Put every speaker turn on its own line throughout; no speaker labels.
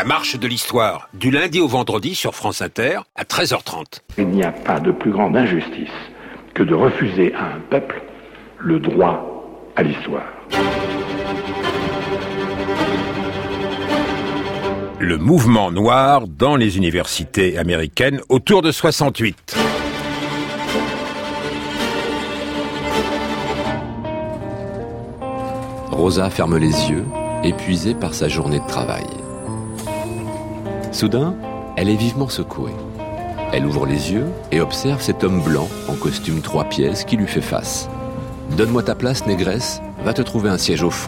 marche de l'histoire, du lundi au vendredi sur France Inter à 13h30.
Il n'y a pas de plus grande injustice que de refuser à un peuple le droit à l'histoire.
Le mouvement noir dans les universités américaines autour de 68.
Rosa ferme les yeux, épuisée par sa journée de travail. Soudain, elle est vivement secouée. Elle ouvre les yeux et observe cet homme blanc en costume 3 pièces qui lui fait face. « Donne-moi ta place, négresse, va te trouver un siège au fond. »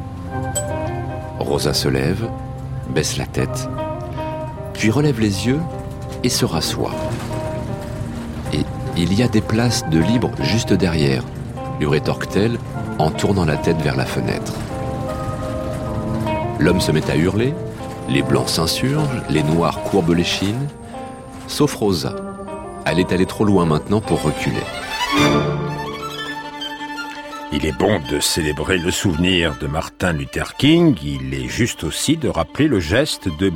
Rosa se lève, baisse la tête, puis relève les yeux et se rassoit. Et il y a des places de libre juste derrière, lui rétorque-t-elle en tournant la tête vers la fenêtre. L'homme se met à hurler, les blancs s'insurgent, les noirs courbent l'échine, sauf Rosa. Elle est allée trop loin maintenant pour reculer.
Il est bon de célébrer le souvenir de Martin Luther King. Il est juste aussi de rappeler le geste de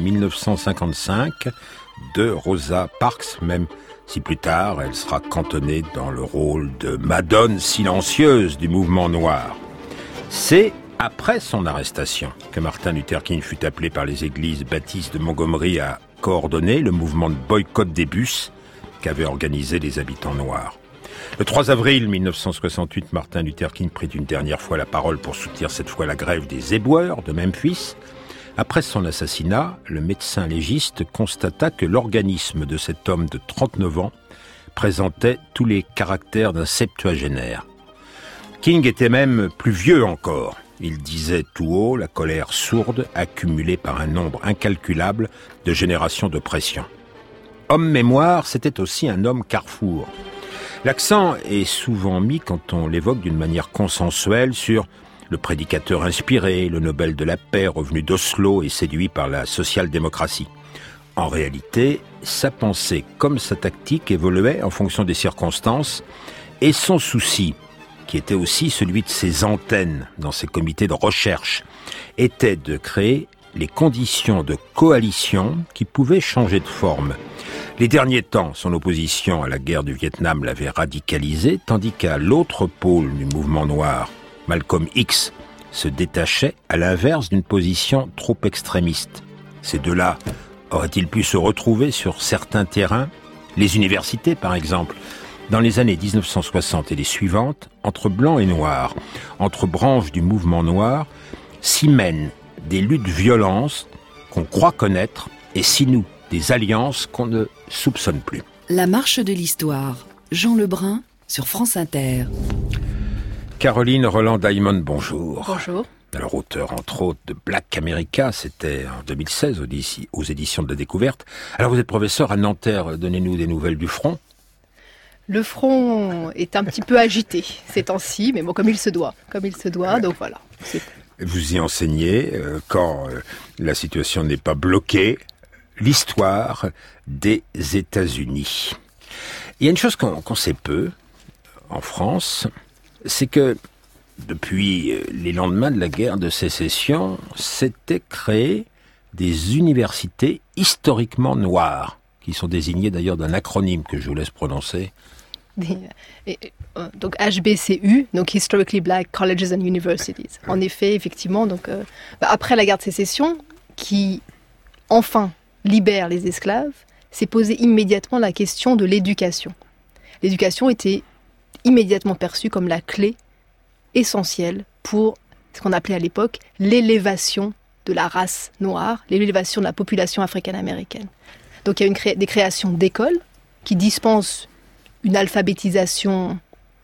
1955 de Rosa Parks, même si plus tard elle sera cantonnée dans le rôle de Madone silencieuse du mouvement noir. C'est après son arrestation que Martin Luther King fut appelé par les églises baptistes de Montgomery à coordonner le mouvement de boycott des bus qu'avaient organisé les habitants noirs. Le 3 avril 1968, Martin Luther King prit une dernière fois la parole pour soutenir cette fois la grève des éboueurs de Memphis. Après son assassinat, le médecin légiste constata que l'organisme de cet homme de 39 ans présentait tous les caractères d'un septuagénaire. King était même plus vieux encore. Il disait tout haut la colère sourde accumulée par un nombre incalculable de générations d'oppression. Homme mémoire, c'était aussi un homme carrefour. L'accent est souvent mis, quand on l'évoque d'une manière consensuelle, sur le prédicateur inspiré, le Nobel de la paix revenu d'Oslo et séduit par la social-démocratie. En réalité, sa pensée comme sa tactique évoluait en fonction des circonstances, et son souci, qui était aussi celui de ses antennes dans ses comités de recherche, était de créer les conditions de coalition qui pouvaient changer de forme. Les derniers temps, son opposition à la guerre du Vietnam l'avait radicalisé, tandis qu'à l'autre pôle du mouvement noir, Malcolm X se détachait à l'inverse d'une position trop extrémiste. Ces deux-là auraient-ils pu se retrouver sur certains terrains, les universités par exemple? Dans les années 1960 et les suivantes, entre blancs et noirs, entre branches du mouvement noir, s'y mènent des luttes violentes qu'on croit connaître et s'y nouent des alliances qu'on ne soupçonne plus.
La marche de l'histoire, Jean Lebrun sur France Inter.
Caroline Roland-Diamond, bonjour.
Bonjour.
Alors, auteur entre autres de Black America, c'était en 2016 aux éditions de la Découverte. Alors, vous êtes professeur à Nanterre, donnez-nous des nouvelles du front.
Le front est un petit peu agité ces temps-ci, mais bon, comme il se doit, donc voilà.
Vous y enseignez quand la situation n'est pas bloquée, l'histoire des États-Unis. Il y a une chose qu'on sait peu en France, c'est que depuis les lendemains de la guerre de sécession, s'étaient créées des universités historiquement noires, qui sont désignées d'ailleurs d'un acronyme que je vous laisse prononcer.
Donc HBCU, donc Historically Black Colleges and Universities. En effet, effectivement, donc après la guerre de sécession, qui enfin libère les esclaves, s'est posée immédiatement la question de l'éducation. L'éducation était immédiatement perçue comme la clé essentielle pour ce qu'on appelait à l'époque l'élévation de la race noire, l'élévation de la population africaine-américaine. Donc il y a des créations d'écoles qui dispensent une alphabétisation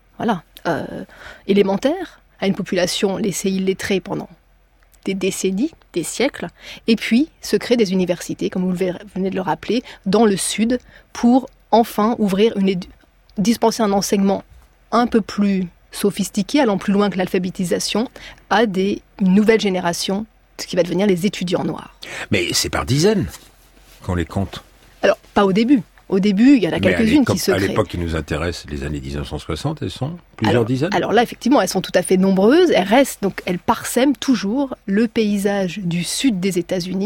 élémentaire à une population laissée illettrée pendant des décennies, des siècles, et puis se créent des universités, comme vous venez de le rappeler, dans le Sud, pour enfin dispenser un enseignement un peu plus sophistiqué, allant plus loin que l'alphabétisation, à une nouvelle génération, ce qui va devenir les étudiants noirs.
Mais c'est par dizaines qu'on les compte.
Alors, pas au début. Au début, il y en a quelques-unes qui se créent.
À l'époque qui nous intéresse, les années 1960, elles sont plusieurs dizaines.
Alors là, effectivement, elles sont tout à fait nombreuses. Elles restent, donc elles parsèment toujours le paysage du sud des États-Unis,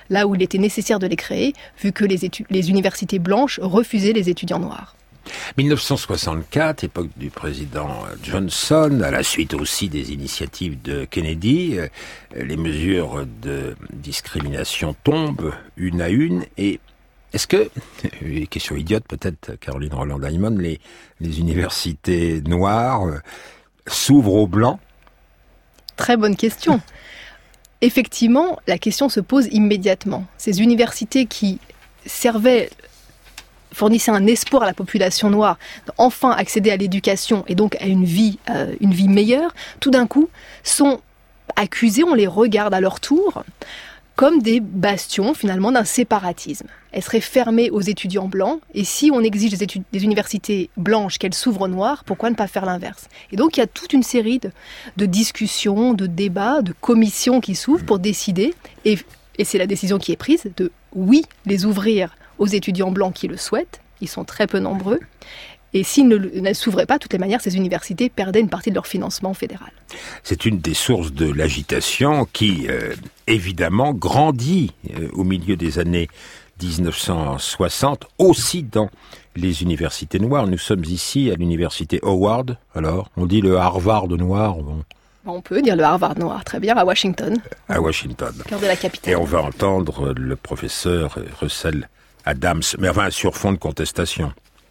là où il était nécessaire de les créer, vu que les universités blanches refusaient les étudiants noirs.
1964, époque du président Johnson, à la suite aussi des initiatives de Kennedy, les mesures de discrimination tombent une à une. Et est-ce que, question idiote peut-être, Caroline Roland-Diamond, les universités noires s'ouvrent aux blancs ?
Très bonne question. Effectivement, la question se pose immédiatement. Ces universités qui fournissaient un espoir à la population noire d'enfin accéder à l'éducation et donc à une vie meilleure, tout d'un coup sont accusées, on les regarde à leur tour, comme des bastions finalement d'un séparatisme. Elles seraient fermées aux étudiants blancs, et si on exige des universités blanches qu'elles s'ouvrent aux noirs, pourquoi ne pas faire l'inverse ? Et donc il y a toute une série de discussions, de débats, de commissions qui s'ouvrent pour décider, et c'est la décision qui est prise, de oui, les ouvrir aux étudiants blancs qui le souhaitent, ils sont très peu nombreux, et s'ils ne s'ouvraient pas, de toutes les manières, ces universités perdaient une partie de leur financement fédéral.
C'est une des sources de l'agitation qui, évidemment, grandit au milieu des années 1960, aussi dans les universités noires. Nous sommes ici à l'université Howard, alors, on dit le Harvard noir, bon.
On peut dire le Harvard noir, très bien, à Washington.
À Washington.
Cœur de la capitale.
Et on va entendre le professeur Russell Adams, mais enfin sur fond de contestation.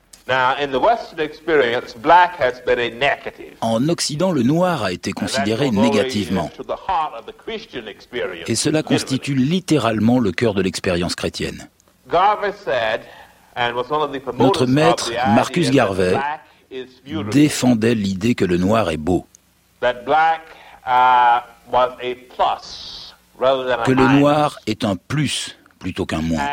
En Occident, le noir a été considéré négativement. Et cela constitue littéralement le cœur de l'expérience chrétienne. Notre maître, Marcus Garvey, défendait l'idée que le noir est beau. Que le noir est un plus plutôt qu'un moins.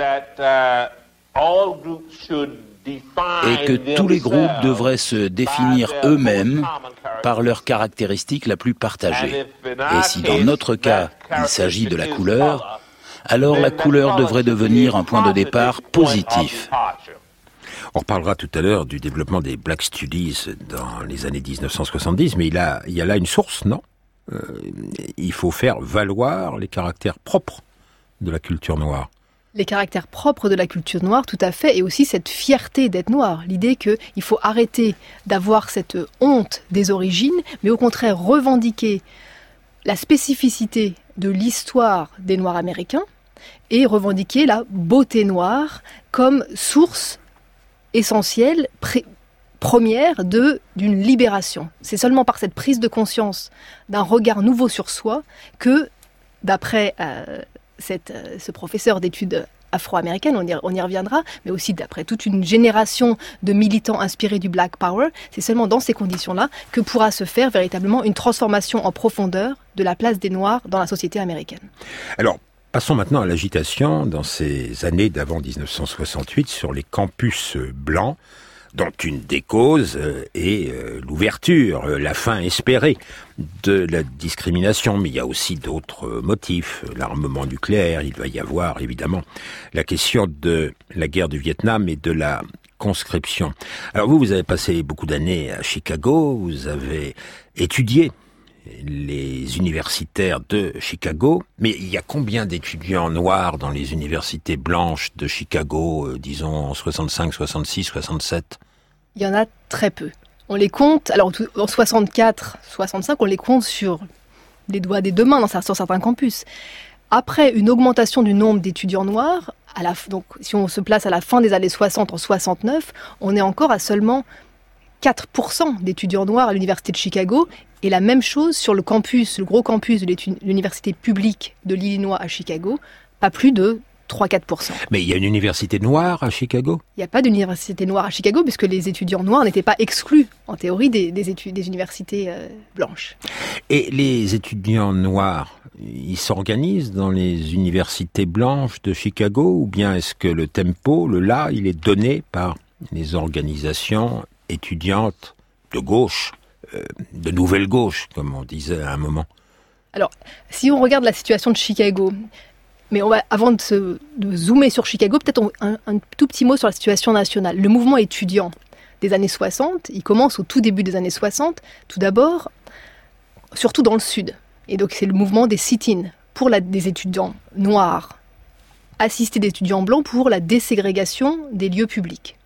Et que tous les groupes devraient se définir eux-mêmes par leur caractéristique la plus partagée. Et si dans notre cas, il s'agit de la couleur, alors la couleur devrait devenir un point de départ positif.
On reparlera tout à l'heure du développement des Black Studies dans les années 1970, mais il y a là une source, non ? Il faut faire valoir les caractères propres de la culture noire.
Les caractères propres de la culture noire, tout à fait, et aussi cette fierté d'être noir. L'idée qu'il faut arrêter d'avoir cette honte des origines, mais au contraire revendiquer la spécificité de l'histoire des Noirs américains et revendiquer la beauté noire comme source essentielle, première d'une libération. C'est seulement par cette prise de conscience d'un regard nouveau sur soi que, d'après ce professeur d'études afro-américaines, on y reviendra, mais aussi d'après toute une génération de militants inspirés du Black Power, c'est seulement dans ces conditions-là que pourra se faire véritablement une transformation en profondeur de la place des Noirs dans la société américaine.
Alors, passons maintenant à l'agitation dans ces années d'avant 1968 sur les campus blancs, dont une des causes est l'ouverture, la fin espérée de la discrimination. Mais il y a aussi d'autres motifs. L'armement nucléaire, il va y avoir évidemment la question de la guerre du Vietnam et de la conscription. Alors vous avez passé beaucoup d'années à Chicago, vous avez étudié les universitaires de Chicago, mais il y a combien d'étudiants noirs dans les universités blanches de Chicago, disons en 65, 66, 67 ?
Il y en a très peu. On les compte, alors en 64, 65, on les compte sur les doigts des deux mains sur certains campus. Après une augmentation du nombre d'étudiants noirs, donc si on se place à la fin des années 60, en 69, on est encore à seulement 4% d'étudiants noirs à l'université de Chicago, et la même chose sur le gros campus de l'université publique de l'Illinois à Chicago, pas plus de 3-4%.
Mais il y a une université noire à Chicago ?
Il n'y a pas d'université noire à Chicago, puisque les étudiants noirs n'étaient pas exclus, en théorie, des universités blanches.
Et les étudiants noirs, ils s'organisent dans les universités blanches de Chicago, ou bien est-ce que le tempo, il est donné par les organisations étudiantes de gauche, de nouvelle gauche, comme on disait à un moment?
Alors, si on regarde la situation de Chicago, mais avant de zoomer sur Chicago, peut-être un tout petit mot sur la situation nationale. Le mouvement étudiant des années 60, il commence au tout début des années 60, tout d'abord, surtout dans le sud. Et donc c'est le mouvement des sit-ins pour des étudiants noirs assistée d'étudiants blancs pour la déségrégation des lieux publics.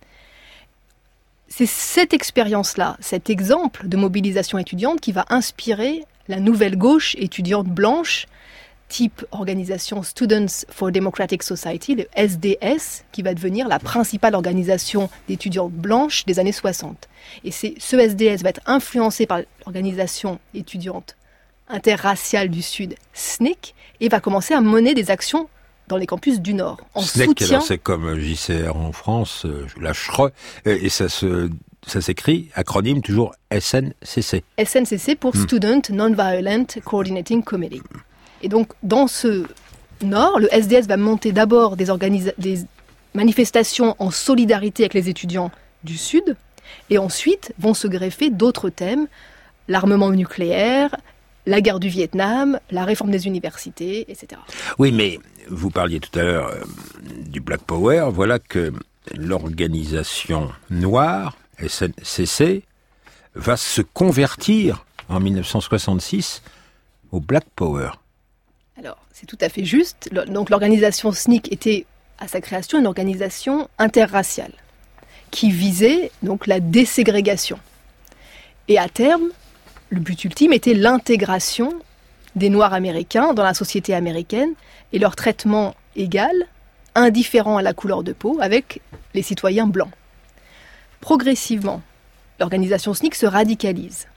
C'est cette expérience-là, cet exemple de mobilisation étudiante qui va inspirer la nouvelle gauche étudiante blanche, type organisation Students for Democratic Society, le SDS, qui va devenir la principale organisation d'étudiantes blanches des années 60. Et ce SDS va être influencé par l'organisation étudiante interraciale du Sud, SNCC, et va commencer à mener des actions dans les campus du Nord, en
SNCC,
soutien...
alors c'est comme JCR en France, la CHRE, et ça s'écrit, acronyme toujours SNCC.
SNCC pour Student Nonviolent Coordinating Committee. Et donc, dans ce Nord, le SDS va monter d'abord des manifestations en solidarité avec les étudiants du Sud, et ensuite vont se greffer d'autres thèmes, l'armement nucléaire, la guerre du Vietnam, la réforme des universités, etc.
Oui, mais vous parliez tout à l'heure du Black Power. Voilà que l'organisation noire, SNCC, va se convertir en 1966 au Black Power.
Alors, c'est tout à fait juste. Donc, l'organisation SNCC était, à sa création, une organisation interraciale qui visait donc la déségrégation. Et à terme, le but ultime était l'intégration des Noirs américains dans la société américaine et leur traitement égal, indifférent à la couleur de peau, avec les citoyens blancs. Progressivement, l'organisation SNCC se radicalise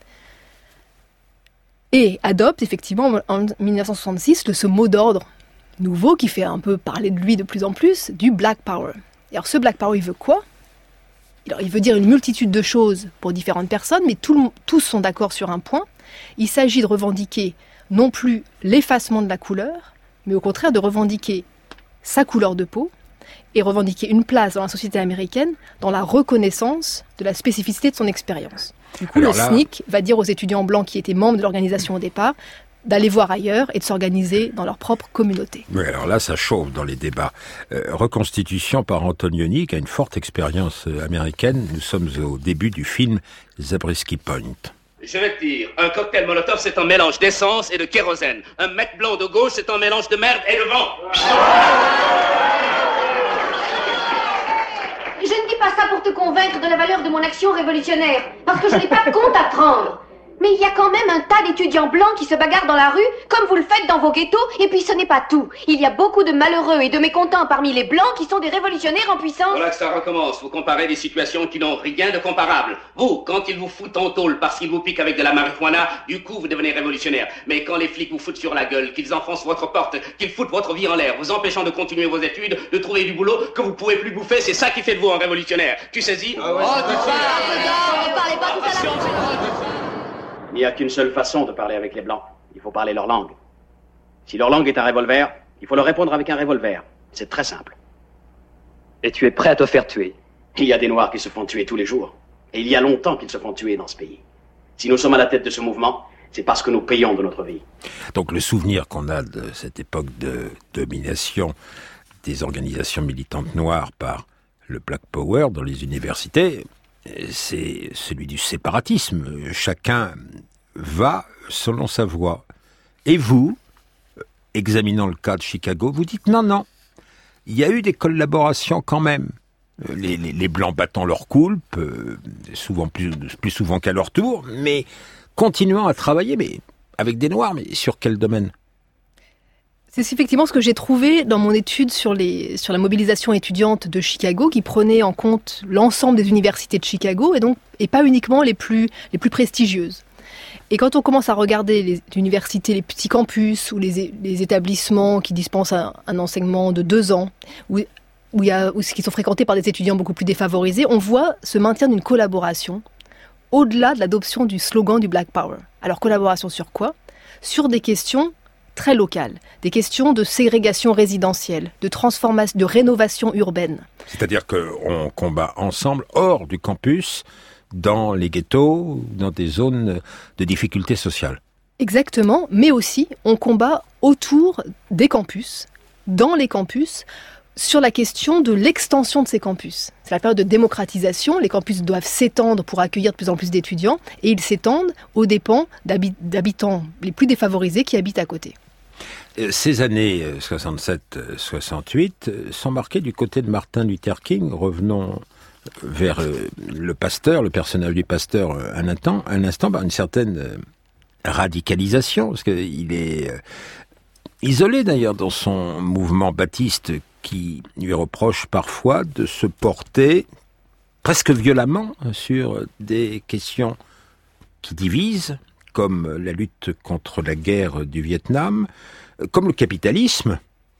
et adopte effectivement en 1966 ce mot d'ordre nouveau qui fait un peu parler de lui de plus en plus, du Black Power. Et alors ce Black Power, il veut quoi ? Alors, il veut dire une multitude de choses pour différentes personnes, mais tous sont d'accord sur un point. Il s'agit de revendiquer non plus l'effacement de la couleur, mais au contraire de revendiquer sa couleur de peau et revendiquer une place dans la société américaine dans la reconnaissance de la spécificité de son expérience. Du coup, le SNCC va dire aux étudiants blancs qui étaient membres de l'organisation au départ d'aller voir ailleurs et de s'organiser dans leur propre communauté.
Oui, alors là, ça chauffe dans les débats. Reconstitution par Antonioni, qui a une forte expérience américaine. Nous sommes au début du film Zabriskie Point.
Je vais te dire, un cocktail Molotov, c'est un mélange d'essence et de kérosène. Un mec blanc de gauche, c'est un mélange de merde et de vent.
Je ne dis pas ça pour te convaincre de la valeur de mon action révolutionnaire, parce que je n'ai pas de compte à te rendre. Mais il y a quand même un tas d'étudiants blancs qui se bagarrent dans la rue, comme vous le faites dans vos ghettos, et puis ce n'est pas tout. Il y a beaucoup de malheureux et de mécontents parmi les blancs qui sont des révolutionnaires en puissance.
Voilà que ça recommence. Vous comparez des situations qui n'ont rien de comparable. Vous, quand ils vous foutent en tôle parce qu'ils vous piquent avec de la marijuana, du coup vous devenez révolutionnaire. Mais quand les flics vous foutent sur la gueule, qu'ils enfoncent votre porte, qu'ils foutent votre vie en l'air, vous empêchant de continuer vos études, de trouver du boulot que vous pouvez plus bouffer, c'est ça qui fait de vous un révolutionnaire. Tu saisis ?
Il n'y a qu'une seule façon de parler avec les Blancs. Il faut parler leur langue. Si leur langue est un revolver, il faut leur répondre avec un revolver. C'est très simple.
Et tu es prêt à te faire tuer?
Il y a des Noirs qui se font tuer tous les jours. Et il y a longtemps qu'ils se font tuer dans ce pays. Si nous sommes à la tête de ce mouvement, c'est parce que nous payons de notre vie.
Donc le souvenir qu'on a de cette époque de domination des organisations militantes noires par le Black Power dans les universités, c'est celui du séparatisme. Chacun va selon sa voie. Et vous, examinant le cas de Chicago, vous dites non, il y a eu des collaborations quand même. Les Blancs battant leur coulpe, souvent plus souvent qu'à leur tour, mais continuant à travailler, mais avec des Noirs, mais sur quel domaine ?
C'est effectivement ce que j'ai trouvé dans mon étude sur la mobilisation étudiante de Chicago, qui prenait en compte l'ensemble des universités de Chicago, et pas uniquement les plus prestigieuses. Et quand on commence à regarder les universités, les petits campus, ou les établissements qui dispensent un enseignement de 2 ans, ou qui sont fréquentés par des étudiants beaucoup plus défavorisés, on voit ce maintien d'une collaboration au-delà de l'adoption du slogan du Black Power. Alors collaboration sur quoi ? Sur des questions très locales, des questions de ségrégation résidentielle, de transformation, de rénovation urbaine.
C'est-à-dire qu'on combat ensemble hors du campus, dans les ghettos, dans des zones de difficultés sociales. Exactement,
mais aussi on combat autour des campus, dans les campus, sur la question de l'extension de ces campus. C'est la période de démocratisation, les campus doivent s'étendre pour accueillir de plus en plus d'étudiants, et ils s'étendent aux dépens d'habitants les plus défavorisés qui habitent à côté.
Ces années 67-68 sont marquées du côté de Martin Luther King. Revenons vers le pasteur, le personnage du pasteur un instant, une certaine radicalisation, parce qu'il est isolé d'ailleurs dans son mouvement baptiste qui lui reproche parfois de se porter presque violemment sur des questions qui divisent, comme la lutte contre la guerre du Vietnam, comme le capitalisme.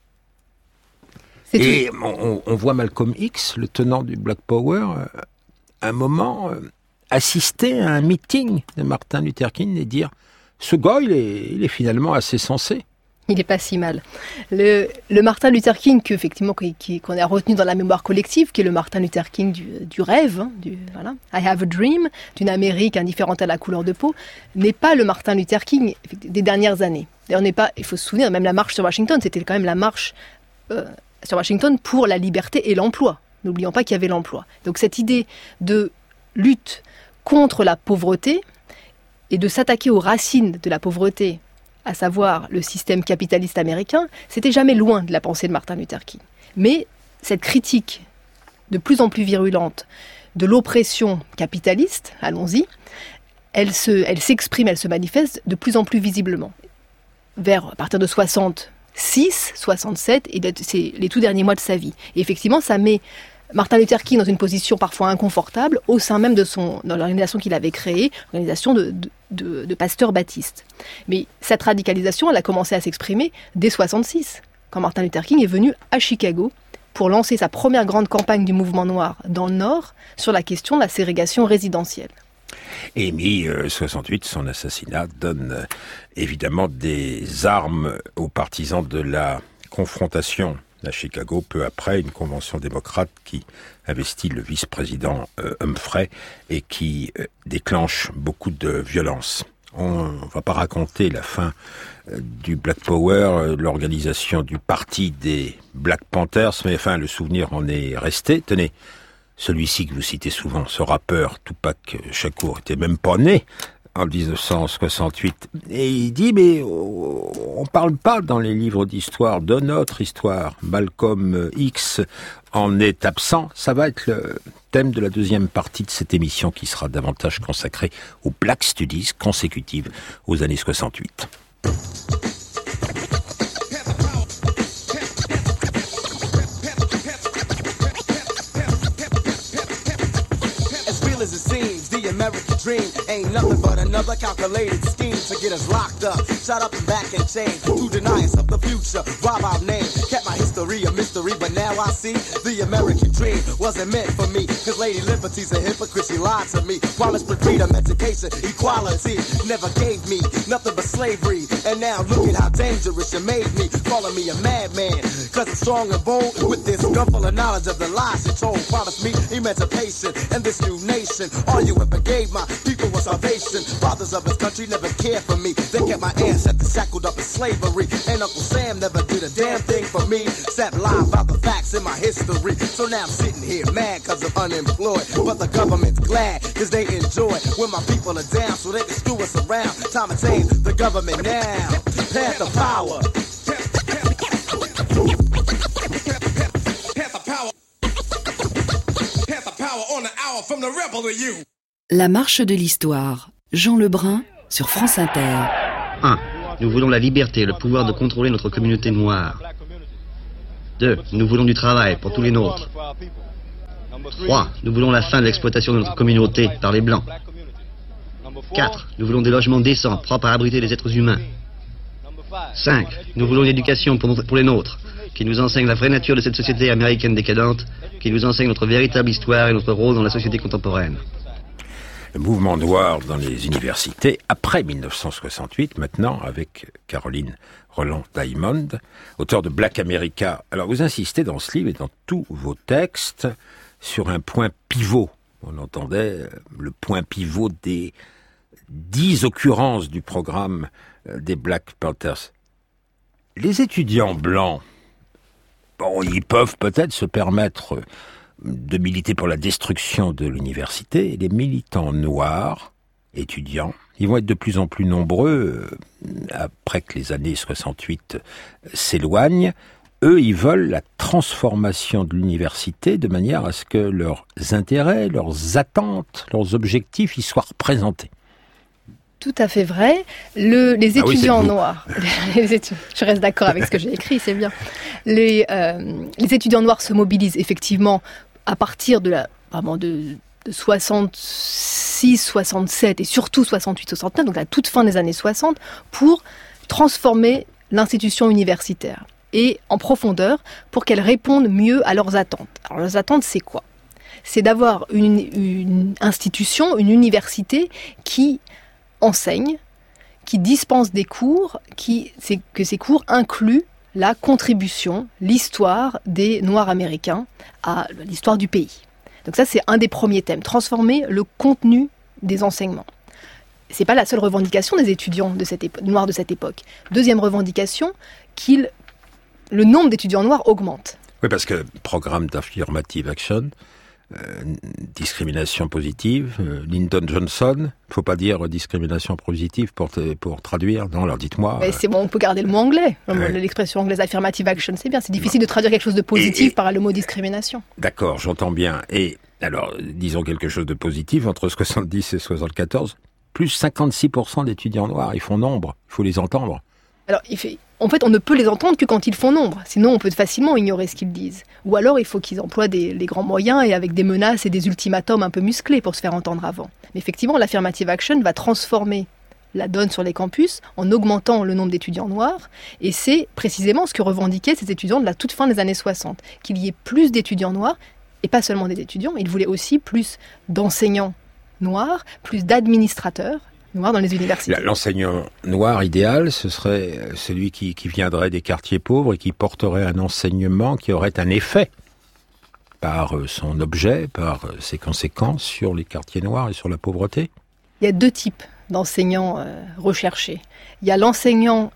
Et on voit Malcolm X, le tenant du Black Power, un moment assister à un meeting de Martin Luther King et dire « ce gars, il est finalement assez sensé ».
Il n'est pas si mal. Le Martin Luther King qu'on a retenu dans la mémoire collective, qui est le Martin Luther King du rêve, voilà, I have a dream, d'une Amérique indifférente à la couleur de peau, n'est pas le Martin Luther King des dernières années. D'ailleurs, il faut se souvenir, même la marche sur Washington, c'était quand même la marche sur Washington pour la liberté et l'emploi. N'oublions pas qu'il y avait l'emploi. Donc cette idée de lutte contre la pauvreté et de s'attaquer aux racines de la pauvreté, à savoir le système capitaliste américain, c'était jamais loin de la pensée de Martin Luther King. Mais cette critique de plus en plus virulente de l'oppression capitaliste, allons-y, elle s'exprime, elle se manifeste de plus en plus visiblement. À partir de 66, 67, et c'est les tout derniers mois de sa vie. Et effectivement, ça met Martin Luther King dans une position parfois inconfortable au sein même dans l'organisation qu'il avait créée, l'organisation de pasteurs baptistes. Mais cette radicalisation, elle a commencé à s'exprimer dès 66, quand Martin Luther King est venu à Chicago pour lancer sa première grande campagne du mouvement noir dans le Nord sur la question de la ségrégation résidentielle.
Et mi-68, son assassinat donne évidemment des armes aux partisans de la confrontation à Chicago, peu après une convention démocrate qui investit le vice-président Humphrey et qui déclenche beaucoup de violence. On ne va pas raconter la fin du Black Power, l'organisation du parti des Black Panthers, mais enfin le souvenir en est resté. Tenez, celui-ci que vous citez souvent, ce rappeur Tupac Shakur, était même pas né en 1968. Et il dit, mais on parle pas dans les livres d'histoire de notre histoire. Malcolm X en est absent. Ça va être le thème de la deuxième partie de cette émission qui sera davantage consacrée aux Black Studies consécutives aux années 68.
American dream ain't nothing but another calculated scheme to get us locked up, shut up and back in chains, to deny us of the future, rob our name, kept my history a mystery, but now I see the American dream wasn't meant for me, cause Lady Liberty's a hypocrite, she lied to me, promised freedom, education, equality, never gave me nothing but slavery, and now look at how dangerous you made me, calling me a madman, cause I'm strong and bold, with this gun full of knowledge of the lies she told, promised me emancipation, and this new nation, all you ever gave my people was salvation. Fathers of his country never cared for me. They kept my ancestors shackled up in slavery. And Uncle Sam never did a damn thing for me. Sat lying about the facts in my history. So now I'm sitting here mad cause I'm unemployed. But the government's glad cause they enjoy when my people are down so they can screw us around. Time to tame the government now. Panther power. Panther power on the hour from the rebel to you.
La marche de l'histoire. Jean Lebrun sur France Inter.
1. Nous voulons la liberté et le pouvoir de contrôler notre communauté noire. 2. Nous voulons du travail pour tous les nôtres. 3. Nous voulons la fin de l'exploitation de notre communauté par les Blancs. 4. Nous voulons des logements décents, propres à abriter les êtres humains. 5. Nous voulons une éducation pour les nôtres, qui nous enseigne la vraie nature de cette société américaine décadente, qui nous enseigne notre véritable histoire et notre rôle dans la société contemporaine.
Le mouvement noir dans les universités, après 1968, maintenant, avec Caroline Roland-Diamond, auteur de Black America. Alors, vous insistez dans ce livre et dans tous vos textes sur un point pivot. On entendait le point pivot des 10 occurrences du programme des Black Panthers. Les étudiants blancs, bon, ils peuvent peut-être se permettre de militer pour la destruction de l'université, et les militants noirs étudiants. Ils vont être de plus en plus nombreux après que les années 68 s'éloignent. Eux, ils veulent la transformation de l'université de manière à ce que leurs intérêts, leurs attentes, leurs objectifs y soient représentés.
Tout à fait vrai. Les étudiants noirs, je reste d'accord avec ce que j'ai écrit, c'est bien. Les étudiants noirs se mobilisent effectivement à partir de 66, 67 et surtout 68, 69, donc à la toute fin des années 60, pour transformer l'institution universitaire et en profondeur pour qu'elle réponde mieux à leurs attentes. Alors leurs attentes, c'est quoi ? C'est d'avoir une institution, une université qui enseigne, qui dispense des cours, que ces cours incluent la contribution, l'histoire des Noirs américains à l'histoire du pays. Donc ça, c'est un des premiers thèmes, transformer le contenu des enseignements. C'est pas la seule revendication des étudiants noirs de cette époque. Deuxième revendication, le nombre d'étudiants noirs augmente.
Oui, parce que programme d'affirmative action, discrimination positive, Lyndon Johnson, faut pas dire discrimination positive pour traduire. Non, alors dites-moi.
Mais c'est bon, on peut garder le mot anglais. L'expression anglaise affirmative action, c'est bien. C'est difficile de traduire quelque chose de positif par le mot discrimination.
D'accord, j'entends bien. Et alors, disons quelque chose de positif, entre 70 et 74, plus 56% d'étudiants noirs, ils font nombre. Il faut les entendre.
Alors, en fait, on ne peut les entendre que quand ils font nombre. Sinon, on peut facilement ignorer ce qu'ils disent. Ou alors, il faut qu'ils emploient les grands moyens et avec des menaces et des ultimatums un peu musclés pour se faire entendre avant. Mais effectivement, l'affirmative action va transformer la donne sur les campus en augmentant le nombre d'étudiants noirs. Et c'est précisément ce que revendiquaient ces étudiants de la toute fin des années 60. Qu'il y ait plus d'étudiants noirs, et pas seulement des étudiants, ils voulaient aussi plus d'enseignants noirs, plus d'administrateurs noirs dans les universités.
L'enseignant noir idéal, ce serait celui qui viendrait des quartiers pauvres et qui porterait un enseignement qui aurait un effet par son objet, par ses conséquences sur les quartiers noirs et sur la pauvreté.
Il y a deux types d'enseignants recherchés. Il y a l'enseignant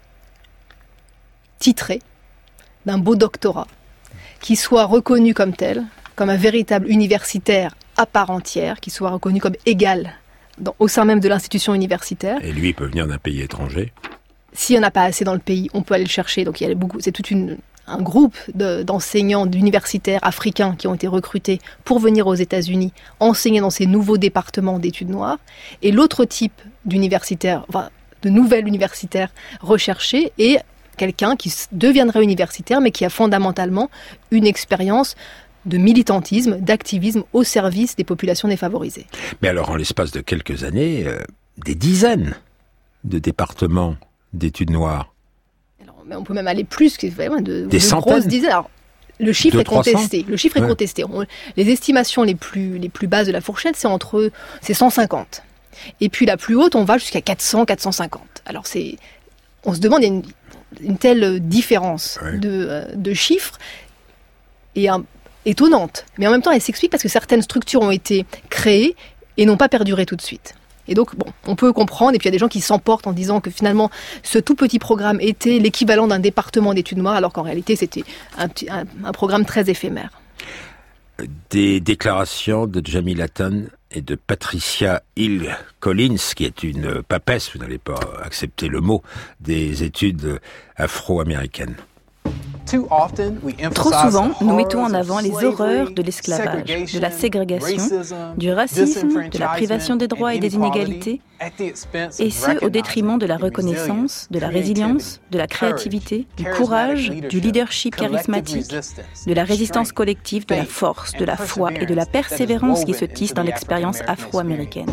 titré d'un beau doctorat, qui soit reconnu comme tel, comme un véritable universitaire à part entière, qui soit reconnu comme égal au sein même de l'institution universitaire.
Et lui, il peut venir d'un pays étranger.
S'il n'y en a pas assez dans le pays, on peut aller le chercher. Donc il y a c'est tout un groupe d'enseignants universitaires africains qui ont été recrutés pour venir aux États-Unis enseigner dans ces nouveaux départements d'études noires. Et l'autre type d'universitaire, de nouvel universitaire recherché est quelqu'un qui deviendrait universitaire, mais qui a fondamentalement une expérience de militantisme, d'activisme au service des populations défavorisées.
Mais alors, en l'espace de quelques années, des dizaines de départements d'études noires.
Alors, mais on peut même aller plus que
des centaines.
Grosses dizaines. Alors, le chiffre est contesté. Le chiffre est contesté. Les estimations les plus basses de la fourchette, c'est 150. Et puis la plus haute, on va jusqu'à 400, 450. Alors on se demande, il y a une telle différence de chiffres et étonnante. Mais en même temps, elle s'explique parce que certaines structures ont été créées et n'ont pas perduré tout de suite. Et donc, on peut comprendre, et puis il y a des gens qui s'emportent en disant que finalement, ce tout petit programme était l'équivalent d'un département d'études noires, alors qu'en réalité, c'était un programme très éphémère.
Des déclarations de Jamie Latham et de Patricia Hill Collins, qui est une papesse, vous n'allez pas accepter le mot, des études afro-américaines.
Trop souvent, nous mettons en avant les horreurs de l'esclavage, de la ségrégation, du racisme, de la privation des droits et des inégalités, et ce, au détriment de la reconnaissance, de la résilience, de la créativité, du courage, du leadership charismatique, de la résistance collective, de la force, de la foi et de la persévérance qui se tissent dans l'expérience afro-américaine.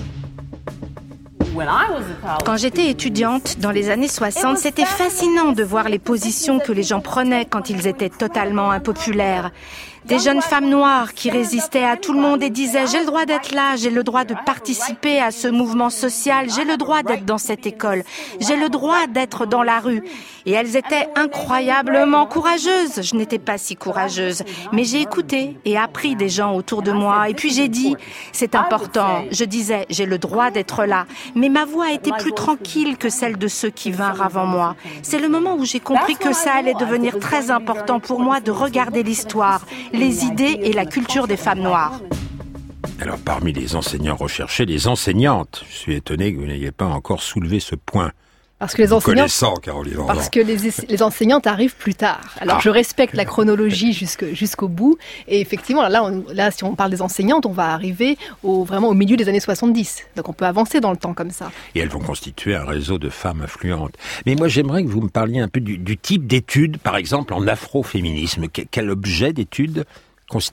Quand j'étais étudiante, dans les années 60, c'était fascinant de voir les positions que les gens prenaient quand ils étaient totalement impopulaires. Des jeunes femmes noires qui résistaient à tout le monde et disaient « J'ai le droit d'être là, j'ai le droit de participer à ce mouvement social, j'ai le droit d'être dans cette école, j'ai le droit d'être dans la rue. » Et elles étaient incroyablement courageuses. Je n'étais pas si courageuse, mais j'ai écouté et appris des gens autour de moi. Et puis j'ai dit « C'est important. » Je disais « J'ai le droit d'être là. » Mais ma voix était plus tranquille que celle de ceux qui vinrent avant moi. C'est le moment où j'ai compris que ça allait devenir très important pour moi de regarder l'histoire, les idées et la culture des femmes noires.
Alors, parmi les enseignants recherchés, les enseignantes, je suis étonné que vous n'ayez pas encore soulevé ce point.
Parce que les enseignantes,
Caroline Vendant.
parce que les enseignantes arrivent plus tard. Alors je respecte la chronologie jusqu'au bout. Et effectivement, là, si on parle des enseignantes, on va arriver vraiment au milieu des années 70. Donc on peut avancer dans le temps comme ça.
Et elles vont constituer un réseau de femmes influentes. Mais moi, j'aimerais que vous me parliez un peu du type d'études, par exemple en afroféminisme. Quel objet d'études constitue-t-on ?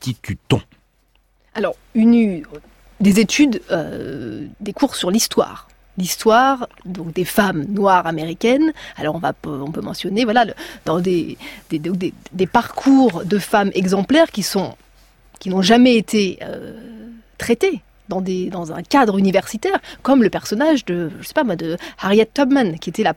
Alors, des études, des cours sur l'histoire. L'histoire donc des femmes noires américaines. Alors on peut mentionner dans des parcours de femmes exemplaires qui n'ont jamais été traitées dans un cadre universitaire, comme le personnage de Harriet Tubman, qui était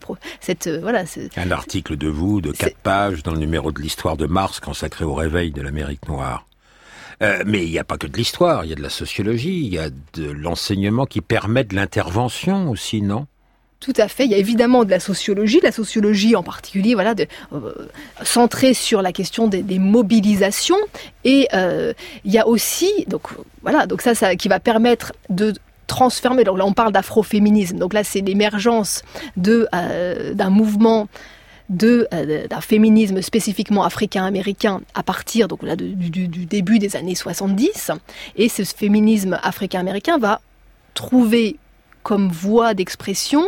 un article de vous de 4 pages dans le numéro de l'Histoire de Mars consacré au réveil de l'Amérique noire. Mais il n'y a pas que de l'histoire, il y a de la sociologie, il y a de l'enseignement qui permet de l'intervention aussi, non ?
Tout à fait, il y a évidemment de la sociologie en particulier, centrée sur la question des mobilisations, et il y a aussi, donc ça qui va permettre de transformer, donc là on parle d'afroféminisme, donc là c'est l'émergence d'un mouvement d'un féminisme spécifiquement africain-américain à partir du début des années 70. Et ce féminisme africain-américain va trouver comme voie d'expression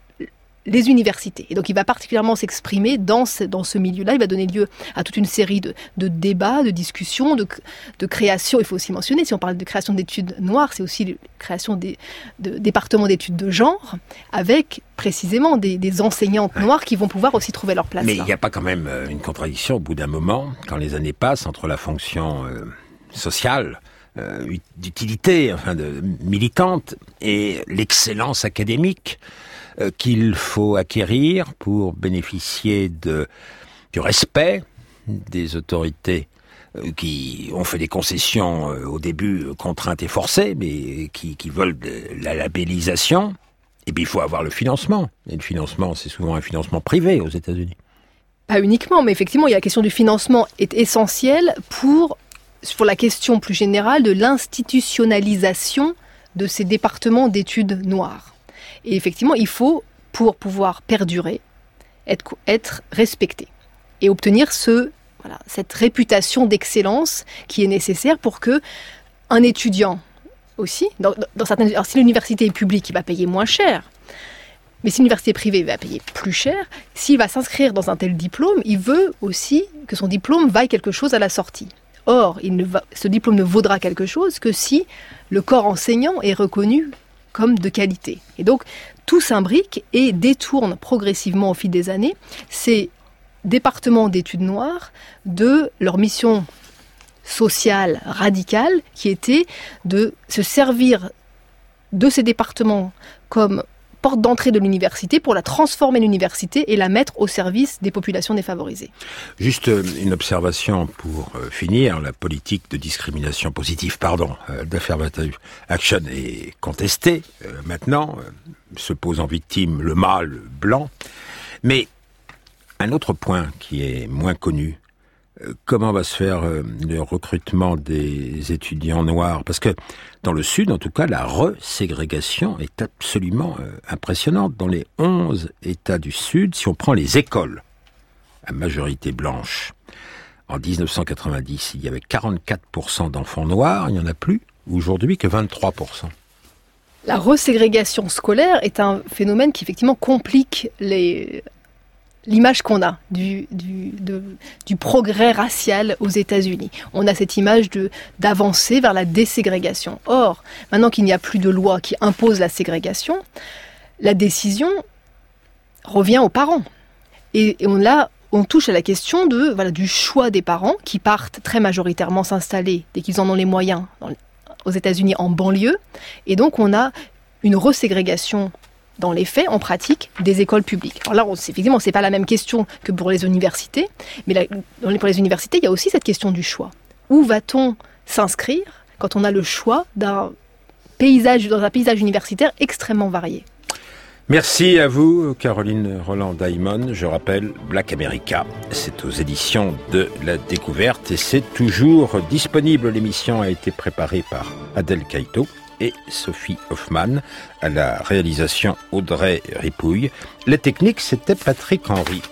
les universités. Et donc il va particulièrement s'exprimer dans ce milieu-là. Il va donner lieu à toute une série de débats, de discussions, de créations. Il faut aussi mentionner, si on parle de création d'études noires, c'est aussi la création de départements d'études de genre, avec précisément des enseignantes noires qui vont pouvoir aussi trouver leur place.
Mais il n'y a pas quand même une contradiction au bout d'un moment, quand les années passent, entre la fonction sociale, d'utilité, militante, et l'excellence académique qu'il faut acquérir pour bénéficier du respect des autorités qui ont fait des concessions au début contraintes et forcées, mais qui veulent de la labellisation. Et puis il faut avoir le financement. Et le financement, c'est souvent un financement privé aux États-Unis.
Pas uniquement, mais effectivement, la question du financement est essentielle pour la question plus générale de l'institutionnalisation de ces départements d'études noires. Et effectivement, il faut, pour pouvoir perdurer, être respecté et obtenir cette réputation d'excellence qui est nécessaire pour que un étudiant aussi, dans certaines, alors si l'université est publique, il va payer moins cher, mais si l'université est privée, il va payer plus cher. S'il va s'inscrire dans un tel diplôme, il veut aussi que son diplôme vaille quelque chose à la sortie. Or, ce diplôme ne vaudra quelque chose que si le corps enseignant est reconnu comme de qualité. Et donc, tout s'imbrique et détourne progressivement au fil des années ces départements d'études noires de leur mission sociale radicale, qui était de se servir de ces départements comme porte d'entrée de l'université pour la transformer l'université et la mettre au service des populations défavorisées.
Juste une observation pour finir. La politique de discrimination positive, d'Affirmative Action est contestée. Maintenant, se pose en victime le mâle blanc. Mais un autre point qui est moins connu, comment va se faire le recrutement des étudiants noirs ? Parce que dans le Sud, en tout cas, la reségrégation est absolument impressionnante. Dans les 11 États du Sud, si on prend les écoles à majorité blanche, en 1990, il y avait 44% d'enfants noirs, il n'y en a plus aujourd'hui que 23%.
La reségrégation scolaire est un phénomène qui effectivement complique l'image qu'on a du progrès racial aux États-Unis. On a cette image d'avancer vers la déségrégation. Or, maintenant qu'il n'y a plus de loi qui impose la ségrégation, la décision revient aux parents. Et on touche à la question du choix des parents qui partent très majoritairement s'installer, dès qu'ils en ont les moyens, aux États-Unis en banlieue. Et donc on a une reségrégation dans les faits, en pratique, des écoles publiques. Alors là, effectivement, c'est pas la même question que pour les universités, mais pour les universités, il y a aussi cette question du choix. Où va-t-on s'inscrire quand on a le choix dans un paysage universitaire extrêmement varié ?
Merci à vous, Caroline Roland-Daimon. Je rappelle, Black America, c'est aux éditions de La Découverte et c'est toujours disponible. L'émission a été préparée par Adèle Caïto et Sophie Hoffman. À la réalisation, Audrey Ripouille. Les techniques, c'était Patrick Henry.